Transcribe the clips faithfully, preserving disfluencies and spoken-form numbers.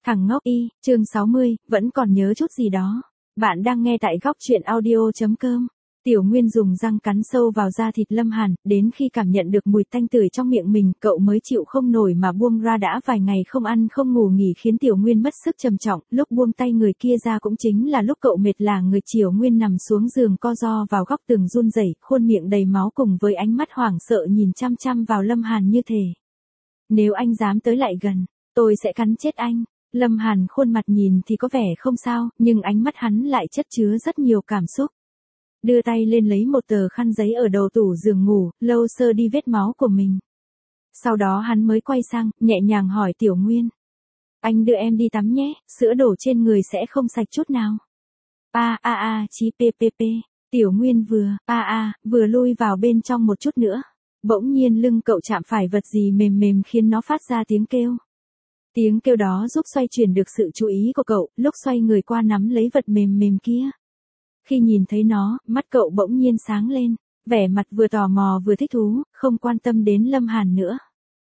Thằng ngốc y, chương sáu mươi, vẫn còn nhớ chút gì đó. Bạn đang nghe tại góc truyện audio.com. Tiểu Nguyên dùng răng cắn sâu vào da thịt Lâm Hàn, đến khi cảm nhận được mùi tanh tưởi trong miệng mình, cậu mới chịu không nổi mà buông ra. Đã vài ngày không ăn không ngủ nghỉ khiến Tiểu Nguyên mất sức trầm trọng, lúc buông tay người kia ra cũng chính là lúc cậu mệt lả người. Tiểu Nguyên nằm xuống giường co ro vào góc tường run rẩy, khuôn miệng đầy máu cùng với ánh mắt hoảng sợ nhìn chăm chăm vào Lâm Hàn như thể: nếu anh dám tới lại gần, tôi sẽ cắn chết anh. Lâm Hàn khuôn mặt nhìn thì có vẻ không sao, nhưng ánh mắt hắn lại chất chứa rất nhiều cảm xúc. Đưa tay lên lấy một tờ khăn giấy ở đầu tủ giường ngủ, lau sơ đi vết máu của mình. Sau đó hắn mới quay sang, nhẹ nhàng hỏi Tiểu Nguyên: anh đưa em đi tắm nhé, sữa đổ trên người sẽ không sạch chút nào. A a a chí ppp. Tiểu Nguyên vừa a a vừa lui vào bên trong một chút nữa. Bỗng nhiên lưng cậu chạm phải vật gì mềm mềm khiến nó phát ra tiếng kêu. Tiếng kêu đó giúp xoay chuyển được sự chú ý của cậu, lúc xoay người qua nắm lấy vật mềm mềm kia. Khi nhìn thấy nó, mắt cậu bỗng nhiên sáng lên, vẻ mặt vừa tò mò vừa thích thú, không quan tâm đến Lâm Hàn nữa.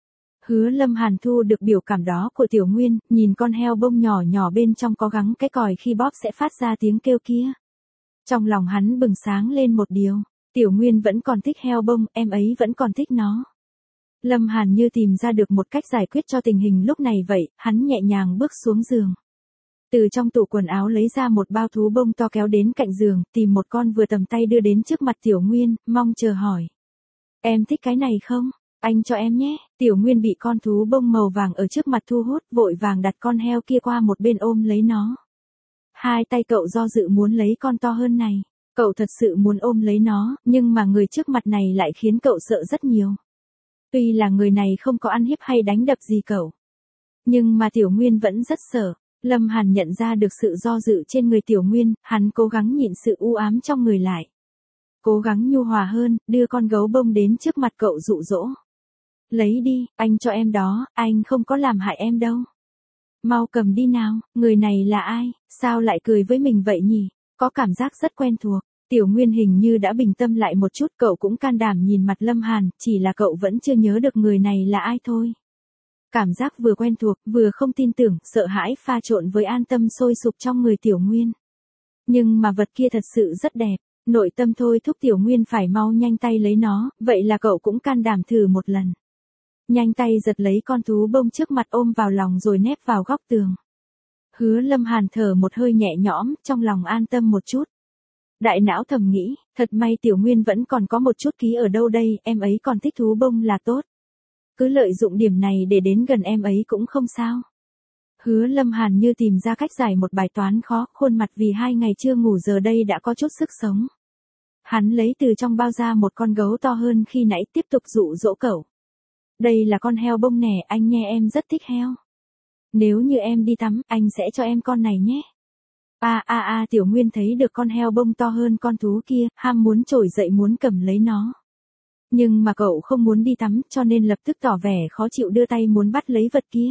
Hứa Lâm Hàn thu được biểu cảm đó của Tiểu Nguyên, nhìn con heo bông nhỏ nhỏ bên trong có gắng cái còi khi bóp sẽ phát ra tiếng kêu kia. Trong lòng hắn bừng sáng lên một điều, Tiểu Nguyên vẫn còn thích heo bông, em ấy vẫn còn thích nó. Lâm Hàn như tìm ra được một cách giải quyết cho tình hình lúc này vậy, hắn nhẹ nhàng bước xuống giường. Từ trong tủ quần áo lấy ra một bao thú bông to kéo đến cạnh giường, tìm một con vừa tầm tay đưa đến trước mặt Tiểu Nguyên, mong chờ hỏi: em thích cái này không? Anh cho em nhé. Tiểu Nguyên bị con thú bông màu vàng ở trước mặt thu hút, vội vàng đặt con heo kia qua một bên ôm lấy nó. Hai tay cậu do dự muốn lấy con to hơn này. Cậu thật sự muốn ôm lấy nó, nhưng mà người trước mặt này lại khiến cậu sợ rất nhiều. Tuy là người này không có ăn hiếp hay đánh đập gì cậu, nhưng mà Tiểu Nguyên vẫn rất sợ. Lâm Hàn nhận ra được sự do dự trên người Tiểu Nguyên, hắn cố gắng nhịn sự u ám trong người lại. Cố gắng nhu hòa hơn, đưa con gấu bông đến trước mặt cậu dụ dỗ. Lấy đi, anh cho em đó, anh không có làm hại em đâu. Mau cầm đi nào, người này là ai, sao lại cười với mình vậy nhỉ, có cảm giác rất quen thuộc. Tiểu Nguyên hình như đã bình tâm lại một chút, cậu cũng can đảm nhìn mặt Lâm Hàn, chỉ là cậu vẫn chưa nhớ được người này là ai thôi. Cảm giác vừa quen thuộc, vừa không tin tưởng, sợ hãi pha trộn với an tâm sôi sục trong người Tiểu Nguyên. Nhưng mà vật kia thật sự rất đẹp, nội tâm thôi thúc Tiểu Nguyên phải mau nhanh tay lấy nó, vậy là cậu cũng can đảm thử một lần. Nhanh tay giật lấy con thú bông trước mặt ôm vào lòng rồi nép vào góc tường. Hứa Lâm Hàn thở một hơi nhẹ nhõm, trong lòng an tâm một chút. Đại não thầm nghĩ, thật may Tiểu Nguyên vẫn còn có một chút ký ở đâu đây, em ấy còn thích thú bông là tốt. Cứ lợi dụng điểm này để đến gần em ấy cũng không sao. Hứa Lâm Hàn như tìm ra cách giải một bài toán khó, khuôn mặt vì hai ngày chưa ngủ giờ đây đã có chút sức sống. Hắn lấy từ trong bao ra một con gấu to hơn khi nãy, tiếp tục dụ dỗ cậu. Đây là con heo bông nè, anh nghe, em rất thích heo. Nếu như em đi tắm, anh sẽ cho em con này nhé. A a a Tiểu Nguyên thấy được con heo bông to hơn con thú kia, ham muốn trỗi dậy muốn cầm lấy nó. Nhưng mà cậu không muốn đi tắm, cho nên lập tức tỏ vẻ khó chịu đưa tay muốn bắt lấy vật kia.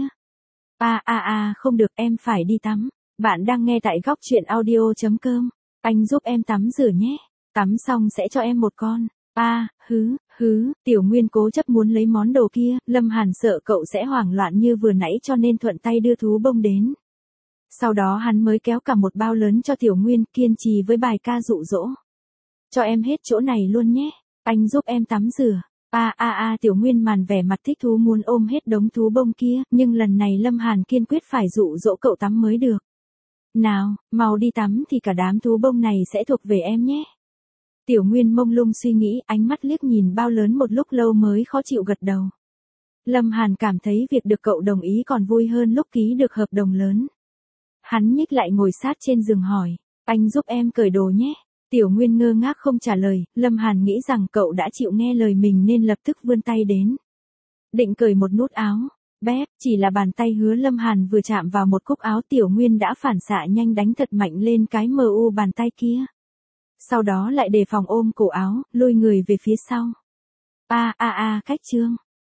A a a không được, em phải đi tắm. Bạn đang nghe tại góc truyện audio.com. Anh giúp em tắm rửa nhé. Tắm xong sẽ cho em một con. A, à, hứ, hứ, Tiểu Nguyên cố chấp muốn lấy món đồ kia, Lâm Hàn sợ cậu sẽ hoảng loạn như vừa nãy cho nên thuận tay đưa thú bông đến. Sau đó hắn mới kéo cả một bao lớn cho Tiểu Nguyên, kiên trì với bài ca dụ dỗ. Cho em hết chỗ này luôn nhé, anh giúp em tắm rửa. A a a Tiểu Nguyên màn vẻ mặt thích thú muốn ôm hết đống thú bông kia, nhưng lần này Lâm Hàn kiên quyết phải dụ dỗ cậu tắm mới được. Nào, mau đi tắm thì cả đám thú bông này sẽ thuộc về em nhé. Tiểu Nguyên mông lung suy nghĩ, ánh mắt liếc nhìn bao lớn một lúc lâu mới khó chịu gật đầu. Lâm Hàn cảm thấy việc được cậu đồng ý còn vui hơn lúc ký được hợp đồng lớn. Hắn nhích lại ngồi sát trên giường hỏi, anh giúp em cởi đồ nhé. Tiểu Nguyên ngơ ngác không trả lời, Lâm Hàn nghĩ rằng cậu đã chịu nghe lời mình nên lập tức vươn tay đến. Định cởi một nút áo, bép, chỉ là bàn tay Hứa Lâm Hàn vừa chạm vào một cúc áo, Tiểu Nguyên đã phản xạ nhanh đánh thật mạnh lên cái mờ u bàn tay kia. Sau đó lại đề phòng ôm cổ áo, lôi người về phía sau. A a a cách trương,